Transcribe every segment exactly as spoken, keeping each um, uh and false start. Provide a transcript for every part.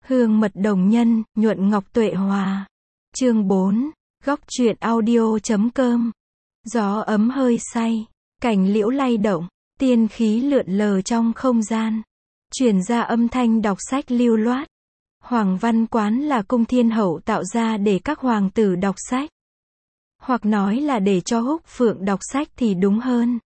Hương mật đồng nhân, nhuận ngọc tuệ hòa. Chương bốn, góc truyện audio.com. Gió ấm hơi say, cành liễu lay động, tiên khí lượn lờ trong không gian. Truyền ra âm thanh đọc sách lưu loát. Hoàng văn quán là cung thiên hậu tạo ra để các hoàng tử đọc sách. Hoặc nói là để cho Húc Phượng đọc sách thì đúng hơn.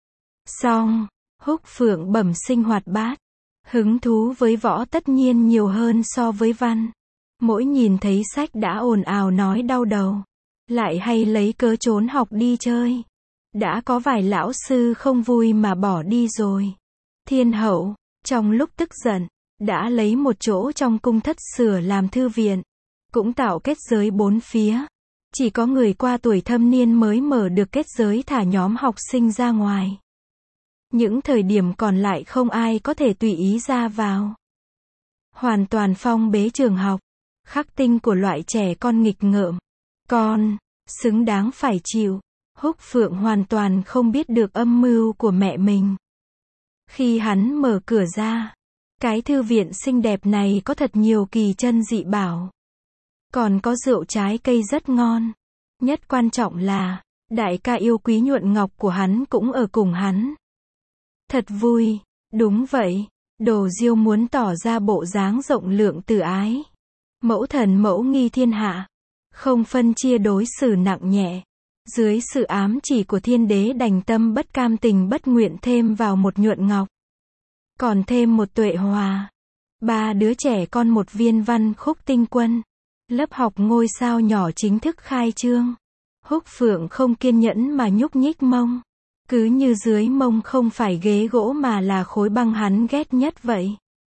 Song, Húc Phượng bẩm sinh hoạt bát. Hứng thú với võ tất nhiên nhiều hơn so với văn. Mỗi nhìn thấy sách đã ồn ào nói đau đầu. Lại hay lấy cớ trốn học đi chơi. Đã có vài lão sư không vui mà bỏ đi rồi. Thiên hậu, trong lúc tức giận, đã lấy một chỗ trong cung thất sửa làm thư viện. Cũng tạo kết giới bốn phía. Chỉ có người qua tuổi thâm niên mới mở được kết giới thả nhóm học sinh ra ngoài. Những thời điểm còn lại không ai có thể tùy ý ra vào. Hoàn toàn phong bế trường học. Khắc tinh của loại trẻ con nghịch ngợm. Con, xứng đáng phải chịu. Húc Phượng hoàn toàn không biết được âm mưu của mẹ mình. Khi hắn mở cửa ra, cái thư viện xinh đẹp này có thật nhiều kỳ chân dị bảo. Còn có rượu trái cây rất ngon. Nhất quan trọng là, đại ca yêu quý nhuận ngọc của hắn cũng ở cùng hắn. Thật vui, đúng vậy, Đồ Diêu muốn tỏ ra bộ dáng rộng lượng từ ái. Mẫu thần mẫu nghi thiên hạ, không phân chia đối xử nặng nhẹ. Dưới sự ám chỉ của thiên đế đành tâm bất cam tình bất nguyện thêm vào một nhuận ngọc. Còn thêm một tuệ hòa. Ba đứa trẻ con một viên văn khúc tinh quân. Lớp học ngôi sao nhỏ chính thức khai trương. Húc Phượng không kiên nhẫn mà nhúc nhích mông. Cứ như dưới mông không phải ghế gỗ mà là khối băng hắn ghét nhất vậy.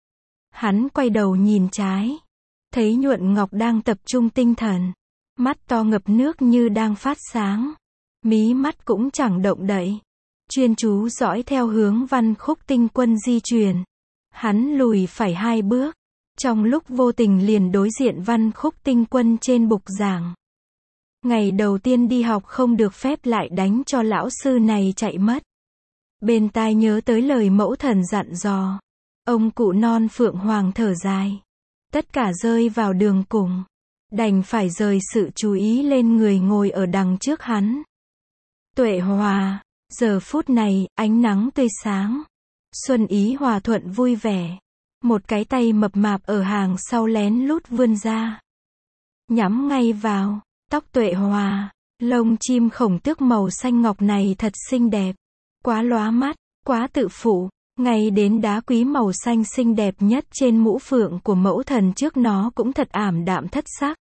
Hắn quay đầu nhìn trái. Thấy nhuận ngọc đang tập trung tinh thần. Mắt to ngập nước như đang phát sáng. Mí mắt cũng chẳng động đậy. Chuyên chú dõi theo hướng văn khúc tinh quân di chuyển. Hắn lùi phải hai bước. Trong lúc vô tình liền đối diện văn khúc tinh quân trên bục giảng. Ngày đầu tiên đi học không được phép lại đánh cho lão sư này chạy mất. Bên tai nhớ tới lời mẫu thần dặn dò. Ông cụ non Phượng Hoàng thở dài. Tất cả rơi vào đường cùng. Đành phải rời sự chú ý lên người ngồi ở đằng trước hắn. Tuệ hòa. Giờ phút này, ánh nắng tươi sáng. Xuân ý hòa thuận vui vẻ. Một cái tay mập mạp ở hàng sau lén lút vươn ra. Nhắm ngay vào. Tóc tuệ hòa. Lông chim khổng tước màu xanh ngọc này thật xinh đẹp. Quá lóa mắt. Quá tự phụ. Ngay đến đá quý màu xanh xinh đẹp nhất trên mũ phượng của mẫu thần trước nó cũng thật ảm đạm thất sắc.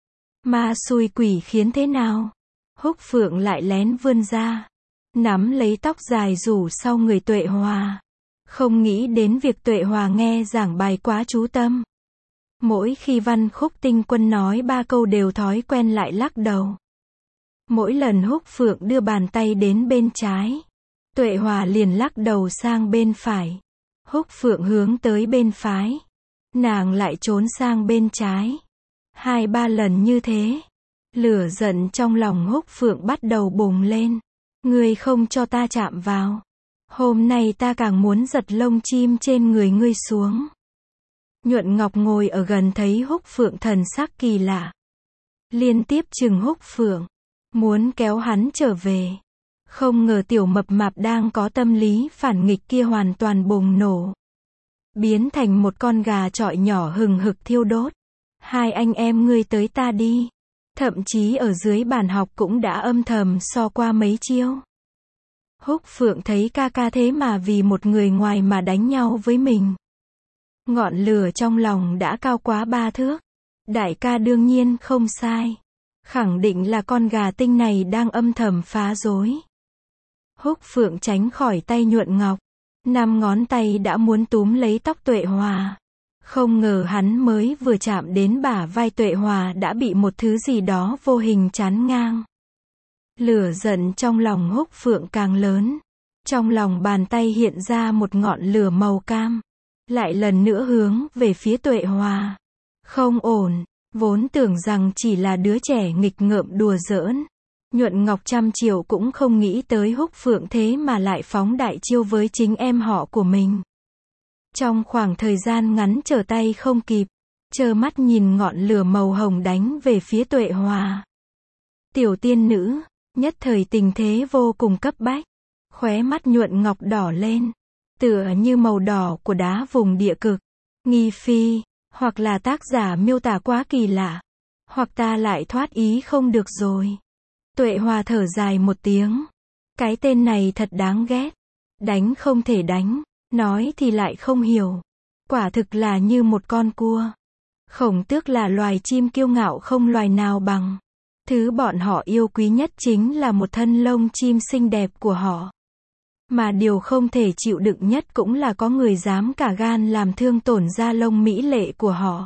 Ma xui quỷ khiến thế nào? Húc Phượng lại lén vươn ra. Nắm lấy tóc dài rủ sau người tuệ hòa. Không nghĩ đến việc tuệ hòa nghe giảng bài quá chú tâm. Mỗi khi văn khúc tinh quân nói ba câu đều thói quen lại lắc đầu. Mỗi lần Húc Phượng đưa bàn tay đến bên trái. Tuệ hòa liền lắc đầu sang bên phải. Húc Phượng hướng tới bên phải. Nàng lại trốn sang bên trái. Hai ba lần như thế. Lửa giận trong lòng Húc Phượng bắt đầu bùng lên. Ngươi không cho ta chạm vào. Hôm nay ta càng muốn giật lông chim trên người ngươi xuống. Nhuận Ngọc ngồi ở gần thấy Húc Phượng thần sắc kỳ lạ. Liên tiếp chừng Húc Phượng. Muốn kéo hắn trở về. Không ngờ tiểu mập mạp đang có tâm lý phản nghịch kia hoàn toàn bùng nổ. Biến thành một con gà chọi nhỏ hừng hực thiêu đốt. Hai anh em ngươi tới ta đi. Thậm chí ở dưới bàn học cũng đã âm thầm so qua mấy chiêu. Húc Phượng thấy ca ca thế mà vì một người ngoài mà đánh nhau với mình. Ngọn lửa trong lòng đã cao quá ba thước. Đại ca đương nhiên không sai. Khẳng định là con gà tinh này đang âm thầm phá rối. Húc Phượng tránh khỏi tay nhuận ngọc. Năm ngón tay đã muốn túm lấy tóc tuệ hòa. Không ngờ hắn mới vừa chạm đến bả vai tuệ hòa đã bị một thứ gì đó vô hình chắn ngang. Lửa giận trong lòng Húc Phượng càng lớn. Trong lòng bàn tay hiện ra một ngọn lửa màu cam. Lại lần nữa hướng về phía tuệ hòa. Không ổn. Vốn tưởng rằng chỉ là đứa trẻ nghịch ngợm đùa giỡn. Nhuận Ngọc trăm triệu cũng không nghĩ tới Húc Phượng thế mà lại phóng đại chiêu với chính em họ của mình. Trong khoảng thời gian ngắn trở tay không kịp. trơ mắt nhìn ngọn lửa màu hồng đánh về phía Tuệ Hòa. Tiểu tiên nữ, nhất thời tình thế vô cùng cấp bách, khóe mắt Nhuận Ngọc đỏ lên, tựa như màu đỏ của đá vùng địa cực. Nghi phi, hoặc là tác giả miêu tả quá kỳ lạ, hoặc ta lại thoát ý không được rồi. Tuệ Hòa thở dài một tiếng. Cái tên này thật đáng ghét. Đánh không thể đánh, nói thì lại không hiểu. Quả thực là như một con cua. Khổng Tước là loài chim kiêu ngạo không loài nào bằng. Thứ bọn họ yêu quý nhất chính là một thân lông chim xinh đẹp của họ. Mà điều không thể chịu đựng nhất cũng là có người dám cả gan làm thương tổn da lông mỹ lệ của họ.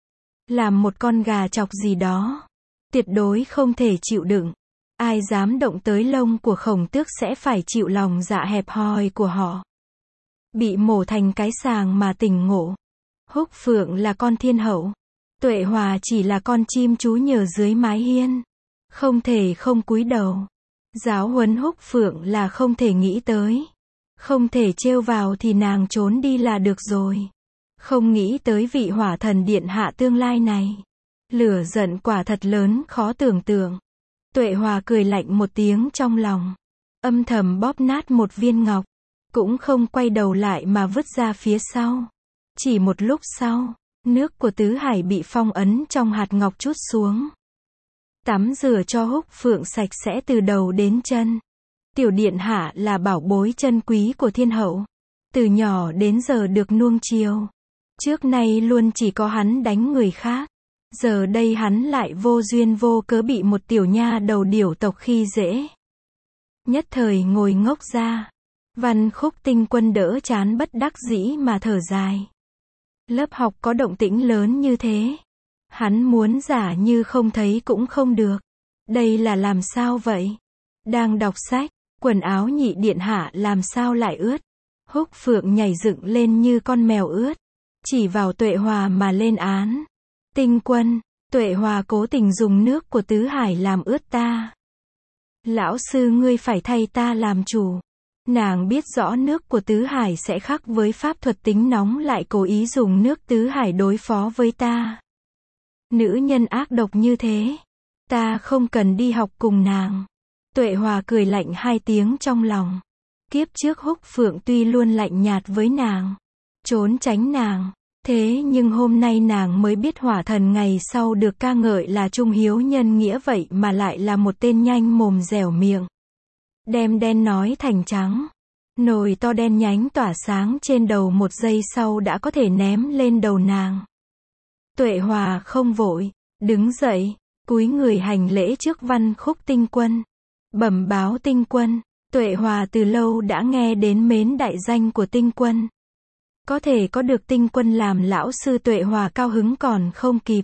Làm một con gà chọc gì đó, tuyệt đối không thể chịu đựng. Ai dám động tới lông của Khổng Tước sẽ phải chịu lòng dạ hẹp hòi của họ. Bị mổ thành cái sàng mà tỉnh ngộ. Húc Phượng là con thiên hậu. Tuệ Hòa chỉ là con chim chú nhờ dưới mái hiên. Không thể không cúi đầu. Giáo huấn Húc Phượng là không thể nghĩ tới. Không thể trêu vào thì nàng trốn đi là được rồi. Không nghĩ tới vị hỏa thần điện hạ tương lai này. Lửa giận quả thật lớn khó tưởng tượng. Tuệ Hòa cười lạnh một tiếng trong lòng. Âm thầm bóp nát một viên ngọc. Cũng không quay đầu lại mà vứt ra phía sau. Chỉ một lúc sau, nước của tứ hải bị phong ấn trong hạt ngọc trút xuống. Tắm rửa cho Húc Phượng sạch sẽ từ đầu đến chân. Tiểu điện hạ là bảo bối chân quý của thiên hậu. Từ nhỏ đến giờ được nuông chiều. Trước nay luôn chỉ có hắn đánh người khác. Giờ đây hắn lại vô duyên vô cớ bị một tiểu nha đầu điểu tộc khi dễ. Nhất thời ngồi ngốc ra. Văn Khúc Tinh Quân đỡ chán bất đắc dĩ mà thở dài. Lớp học có động tĩnh lớn như thế. Hắn muốn giả như không thấy cũng không được. Đây là làm sao vậy? Đang đọc sách, quần áo nhị điện hạ làm sao lại ướt? Húc Phượng nhảy dựng lên như con mèo ướt. Chỉ vào Tuệ Hòa mà lên án. Tinh Quân, Tuệ Hòa cố tình dùng nước của tứ hải làm ướt ta. Lão sư ngươi phải thay ta làm chủ. Nàng biết rõ nước của tứ hải sẽ khác với pháp thuật tính nóng lại cố ý dùng nước tứ hải đối phó với ta. Nữ nhân ác độc như thế. Ta không cần đi học cùng nàng. Tuệ Hòa cười lạnh hai tiếng trong lòng. Kiếp trước Húc Phượng tuy luôn lạnh nhạt với nàng, trốn tránh nàng. Thế nhưng hôm nay nàng mới biết hỏa thần ngày sau được ca ngợi là trung hiếu nhân nghĩa vậy mà lại là một tên nhanh mồm dẻo miệng. Đem đen nói thành trắng. Nồi to đen nhánh tỏa sáng trên đầu một giây sau đã có thể ném lên đầu nàng. Tuệ Hòa không vội, đứng dậy, cúi người hành lễ trước Văn Khúc Tinh Quân. Bẩm báo Tinh Quân, Tuệ Hòa từ lâu đã nghe đến mến đại danh của Tinh Quân. Có thể có được Tinh Quân làm lão sư Tuệ Hòa cao hứng còn không kịp.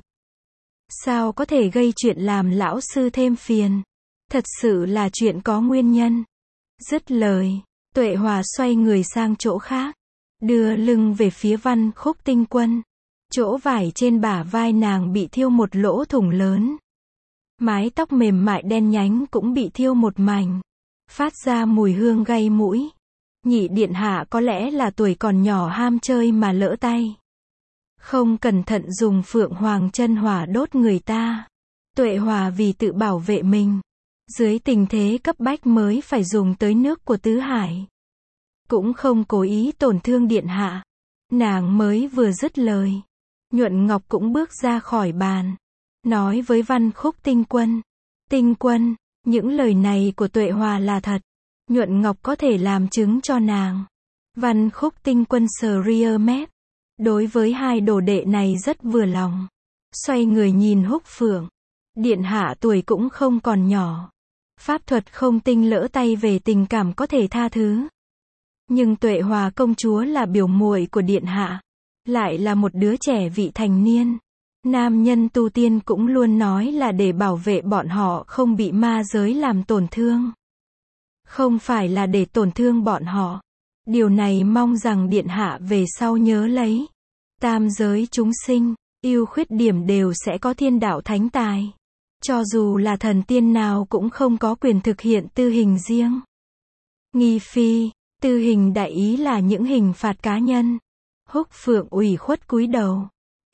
Sao có thể gây chuyện làm lão sư thêm phiền? Thật sự là chuyện có nguyên nhân. Dứt lời, Tuệ Hòa xoay người sang chỗ khác, đưa lưng về phía Văn Khúc Tinh Quân. Chỗ vải trên bả vai nàng bị thiêu một lỗ thủng lớn. Mái tóc mềm mại đen nhánh cũng bị thiêu một mảnh, phát ra mùi hương gây mũi. Nhị điện hạ có lẽ là tuổi còn nhỏ ham chơi mà lỡ tay. Không cẩn thận dùng Phượng Hoàng chân hỏa đốt người ta. Tuệ Hòa vì tự bảo vệ mình, dưới tình thế cấp bách mới phải dùng tới nước của tứ hải. Cũng không cố ý tổn thương điện hạ. Nàng mới vừa dứt lời, Nhuận Ngọc cũng bước ra khỏi bàn, nói với Văn Khúc Tinh Quân. Tinh Quân, những lời này của Tuệ Hòa là thật. Nhuận Ngọc có thể làm chứng cho nàng. Văn Khúc Tinh Quân sờ ria mép. Đối với hai đồ đệ này rất vừa lòng. Xoay người nhìn Húc Phượng. Điện hạ tuổi cũng không còn nhỏ. Pháp thuật không tinh lỡ tay về tình cảm có thể tha thứ. Nhưng Tuệ Hòa công chúa là biểu muội của điện hạ. Lại là một đứa trẻ vị thành niên. Nam nhân tu tiên cũng luôn nói là để bảo vệ bọn họ không bị ma giới làm tổn thương. Không phải là để tổn thương bọn họ. Điều này mong rằng điện hạ về sau nhớ lấy. Tam giới chúng sinh, ưu khuyết điểm đều sẽ có thiên đạo thánh tài. Cho dù là thần tiên nào cũng không có quyền thực hiện tư hình riêng. Nghi phi, tư hình đại ý là những hình phạt cá nhân. Húc Phượng ủy khuất cúi đầu.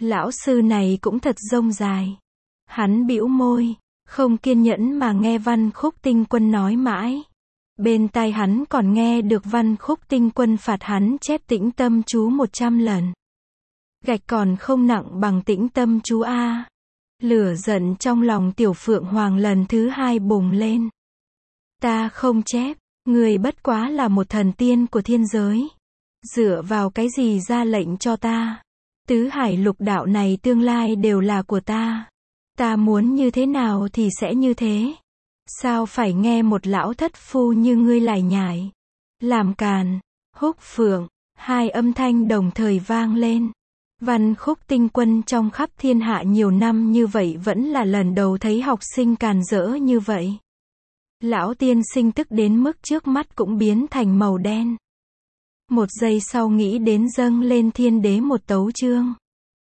Lão sư này cũng thật rông dài. Hắn bĩu môi, không kiên nhẫn mà nghe Văn Khúc Tinh Quân nói mãi. Bên tai hắn còn nghe được Văn Khúc Tinh Quân phạt hắn chép tĩnh tâm chú một trăm lần. Gạch còn không nặng bằng tĩnh tâm chú a. Lửa giận trong lòng Tiểu Phượng Hoàng lần thứ hai bùng lên. Ta không chép, người bất quá là một thần tiên của thiên giới. Dựa vào cái gì ra lệnh cho ta? Tứ hải lục đạo này tương lai đều là của ta. Ta muốn như thế nào thì sẽ như thế. Sao phải nghe một lão thất phu như ngươi lải nhải? Làm càn, Húc Phượng, hai âm thanh đồng thời vang lên. Văn Khúc Tinh Quân trong khắp thiên hạ nhiều năm như vậy vẫn là lần đầu thấy học sinh càn rỡ như vậy. Lão tiên sinh tức đến mức trước mắt cũng biến thành màu đen. Một giây sau nghĩ đến dâng lên thiên đế một tấu chương.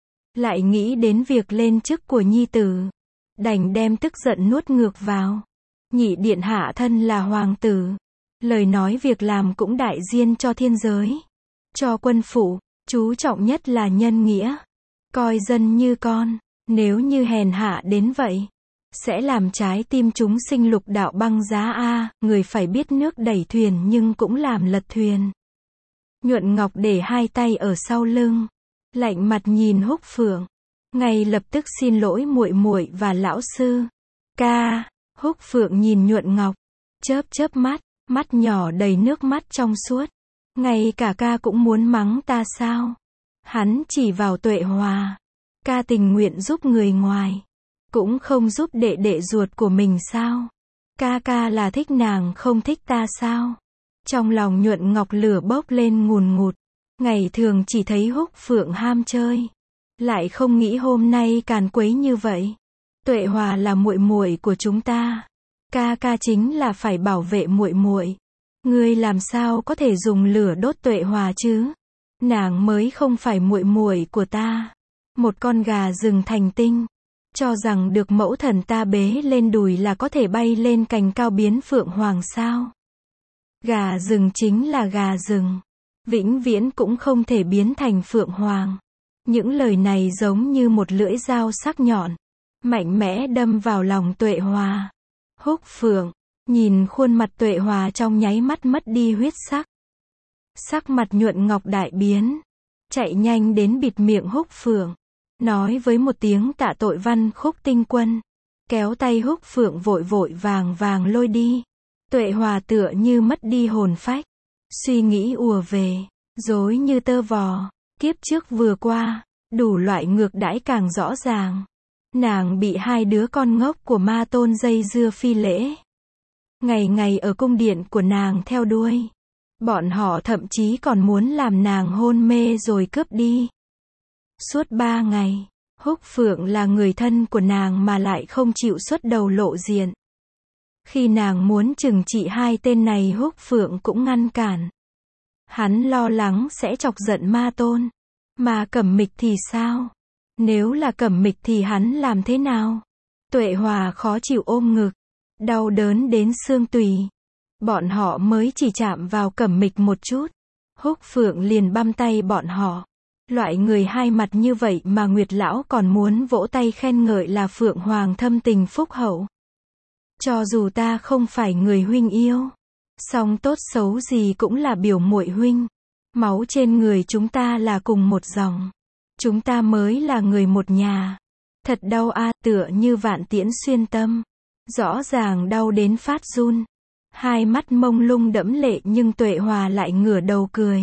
Lại nghĩ đến việc lên chức của nhi tử. Đành đem tức giận nuốt ngược vào. Nhị điện hạ thân là hoàng tử. Lời nói việc làm cũng đại diện cho thiên giới. Cho quân phụ, chú trọng nhất là nhân nghĩa. Coi dân như con, nếu như hèn hạ đến vậy. Sẽ làm trái tim chúng sinh lục đạo băng giá a. Người phải biết nước đẩy thuyền nhưng cũng làm lật thuyền. Nhuận Ngọc để hai tay ở sau lưng, lạnh mặt nhìn Húc Phượng, ngay lập tức xin lỗi muội muội và lão sư. Ca, Húc Phượng nhìn Nhuận Ngọc, chớp chớp mắt, mắt nhỏ đầy nước mắt trong suốt. Ngay cả ca cũng muốn mắng ta sao? Hắn chỉ vào Tuệ Hòa. Ca tình nguyện giúp người ngoài, cũng không giúp đệ đệ ruột của mình sao? Ca ca là thích nàng không thích ta sao? Trong lòng Nhuận Ngọc lửa bốc lên ngùn ngụt. Ngày thường chỉ thấy Húc Phượng ham chơi, lại không nghĩ hôm nay càn quấy như vậy. Tuệ Hòa là muội muội của chúng ta. Ca ca chính là phải bảo vệ muội muội. Ngươi làm sao có thể dùng lửa đốt Tuệ Hòa chứ? Nàng mới không phải muội muội của ta. Một con gà rừng thành tinh, cho rằng được mẫu thần ta bế lên đùi là có thể bay lên cành cao biến phượng hoàng sao? Gà rừng chính là gà rừng, vĩnh viễn cũng không thể biến thành phượng hoàng. Những lời này giống như một lưỡi dao sắc nhọn, mạnh mẽ đâm vào lòng Tuệ Hòa. Húc Phượng, nhìn khuôn mặt Tuệ Hòa trong nháy mắt mất đi huyết sắc. Sắc mặt Nhuận Ngọc đại biến, chạy nhanh đến bịt miệng Húc Phượng, nói với một tiếng tạ tội Văn Khúc Tinh Quân, kéo tay Húc Phượng vội vội vàng vàng lôi đi. Tuệ Hòa tựa như mất đi hồn phách, suy nghĩ ùa về, rối như tơ vò, kiếp trước vừa qua, đủ loại ngược đãi càng rõ ràng. Nàng bị hai đứa con ngốc của ma tôn dây dưa phi lễ. Ngày ngày ở cung điện của nàng theo đuôi. Bọn họ thậm chí còn muốn làm nàng hôn mê rồi cướp đi. Suốt ba ngày, Húc Phượng là người thân của nàng mà lại không chịu xuất đầu lộ diện. Khi nàng muốn trừng trị hai tên này Húc Phượng cũng ngăn cản. Hắn lo lắng sẽ chọc giận ma tôn. Mà Cẩm Mịch thì sao? Nếu là Cẩm Mịch thì hắn làm thế nào? Tuệ Hòa khó chịu ôm ngực, đau đớn đến xương tủy. Bọn họ mới chỉ chạm vào Cẩm Mịch một chút, Húc Phượng liền băm tay bọn họ. Loại người hai mặt như vậy mà Nguyệt Lão còn muốn vỗ tay khen ngợi là Phượng Hoàng thâm tình phúc hậu. Cho dù ta không phải người huynh yêu, song tốt xấu gì cũng là biểu muội huynh. Máu trên người chúng ta là cùng một dòng. Chúng ta mới là người một nhà. Thật đau a, tựa như vạn tiễn xuyên tâm. Rõ ràng đau đến phát run. Hai mắt mông lung đẫm lệ nhưng Tuệ Hòa lại ngửa đầu cười.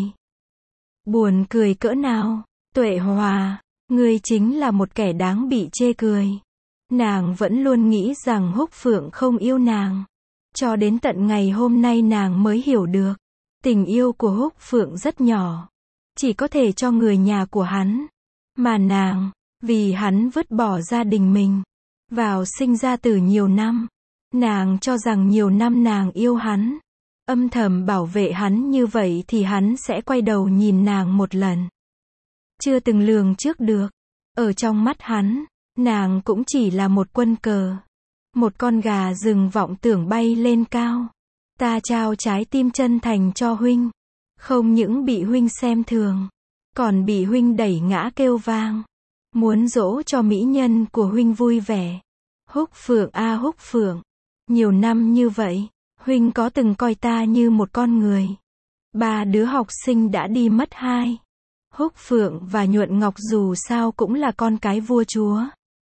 Buồn cười cỡ nào? Tuệ Hòa, ngươi chính là một kẻ đáng bị chê cười. Nàng vẫn luôn nghĩ rằng Húc Phượng không yêu nàng. Cho đến tận ngày hôm nay nàng mới hiểu được. Tình yêu của Húc Phượng rất nhỏ. Chỉ có thể cho người nhà của hắn. Mà nàng, vì hắn vứt bỏ gia đình mình. Vào sinh ra từ nhiều năm. Nàng cho rằng nhiều năm nàng yêu hắn. Âm thầm bảo vệ hắn như vậy thì hắn sẽ quay đầu nhìn nàng một lần. Chưa từng lường trước được. Ở trong mắt hắn, nàng cũng chỉ là một quân cờ. Một con gà rừng vọng tưởng bay lên cao. Ta trao trái tim chân thành cho huynh. Không những bị huynh xem thường, còn bị huynh đẩy ngã kêu vang. Muốn dỗ cho mỹ nhân của huynh vui vẻ. Húc Phượng a Húc Phượng. Nhiều năm như vậy, huynh có từng coi ta như một con người. Ba đứa học sinh đã đi mất hai. Húc Phượng và Nhuận Ngọc dù sao cũng là con cái vua chúa.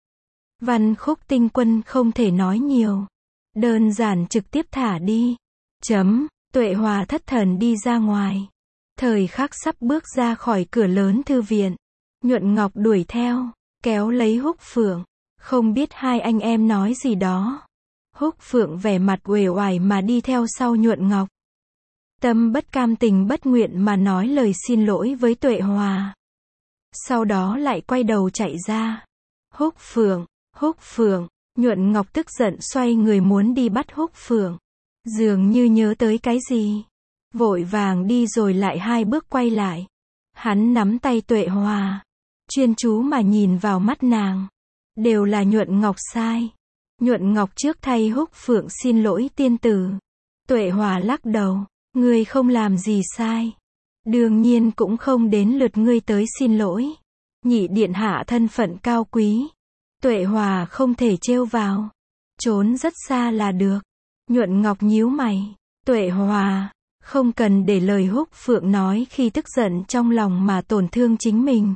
Văn Khúc Tinh Quân không thể nói nhiều. Đơn giản trực tiếp thả đi. Chấm. Tuệ Hòa thất thần đi ra ngoài. Thời khắc sắp bước ra khỏi cửa lớn thư viện. Nhuận Ngọc đuổi theo, kéo lấy Húc Phượng. Không biết hai anh em nói gì đó. Húc Phượng vẻ mặt uể oải mà đi theo sau Nhuận Ngọc. Tâm bất cam tình bất nguyện mà nói lời xin lỗi với Tuệ Hòa. Sau đó lại quay đầu chạy ra. Húc Phượng, Húc Phượng, Nhuận Ngọc tức giận xoay người muốn đi bắt Húc Phượng. Dường như nhớ tới cái gì. Vội vàng đi rồi lại hai bước quay lại. Hắn nắm tay Tuệ Hòa. Chuyên chú mà nhìn vào mắt nàng. Đều là Nhuận Ngọc sai. Nhuận Ngọc trước thay Húc Phượng xin lỗi tiên tử. Tuệ Hòa lắc đầu. Ngươi không làm gì sai. Đương nhiên cũng không đến lượt ngươi tới xin lỗi. Nhị điện hạ thân phận cao quý. Tuệ Hòa không thể trêu vào. Trốn rất xa là được. Nhuận Ngọc nhíu mày. Tuệ Hòa, không cần để lời Húc Phượng nói khi tức giận trong lòng mà tổn thương chính mình.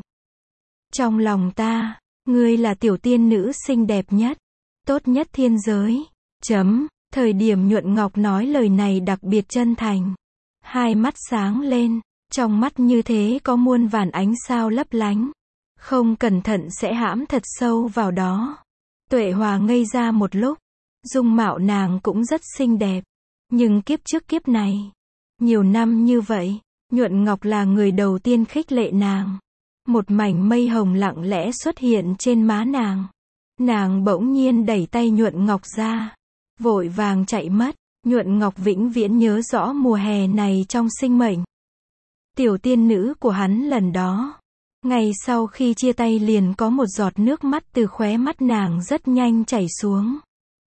Trong lòng ta, ngươi là tiểu tiên nữ xinh đẹp nhất, tốt nhất thiên giới. Chấm. Thời điểm Nhuận Ngọc nói lời này đặc biệt chân thành. Hai mắt sáng lên, trong mắt như thế có muôn vàn ánh sao lấp lánh. Không cẩn thận sẽ hãm thật sâu vào đó. Tuệ Hòa ngây ra một lúc. Dung mạo nàng cũng rất xinh đẹp. Nhưng kiếp trước kiếp này, nhiều năm như vậy, Nhuận Ngọc là người đầu tiên khích lệ nàng. Một mảnh mây hồng lặng lẽ xuất hiện trên má nàng. Nàng bỗng nhiên đẩy tay Nhuận Ngọc ra. Vội vàng chạy mất. Nhuận Ngọc vĩnh viễn nhớ rõ mùa hè này trong sinh mệnh. Tiểu tiên nữ của hắn lần đó. Ngày sau khi chia tay liền có một giọt nước mắt từ khóe mắt nàng rất nhanh chảy xuống.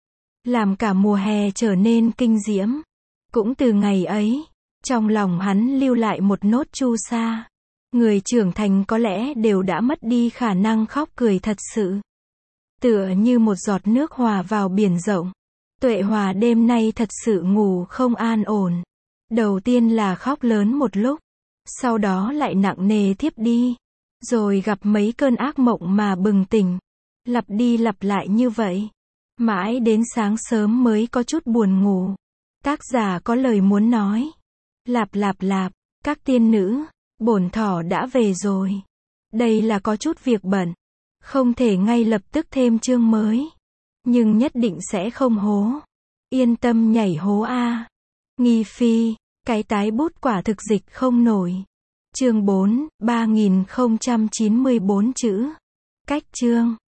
Làm cả mùa hè trở nên kinh diễm. Cũng từ ngày ấy, trong lòng hắn lưu lại một nốt chu sa. Người trưởng thành có lẽ đều đã mất đi khả năng khóc cười thật sự. Tựa như một giọt nước hòa vào biển rộng. Tuệ Hòa đêm nay thật sự ngủ không an ổn. Đầu tiên là khóc lớn một lúc. Sau đó lại nặng nề thiếp đi. Rồi gặp mấy cơn ác mộng mà bừng tỉnh. Lặp đi lặp lại như vậy. Mãi đến sáng sớm mới có chút buồn ngủ. Tác giả có lời muốn nói. Lạp lạp lạp, các tiên nữ, bổn thỏ đã về rồi. Đây là có chút việc bận. Không thể ngay lập tức thêm chương mới. Nhưng nhất định sẽ không hố. Yên tâm nhảy hố a. Nghi phi, cái tái bút quả thực dịch không nổi. Chương bốn, ba nghìn không trăm chín mươi bốn chữ. Cách chương.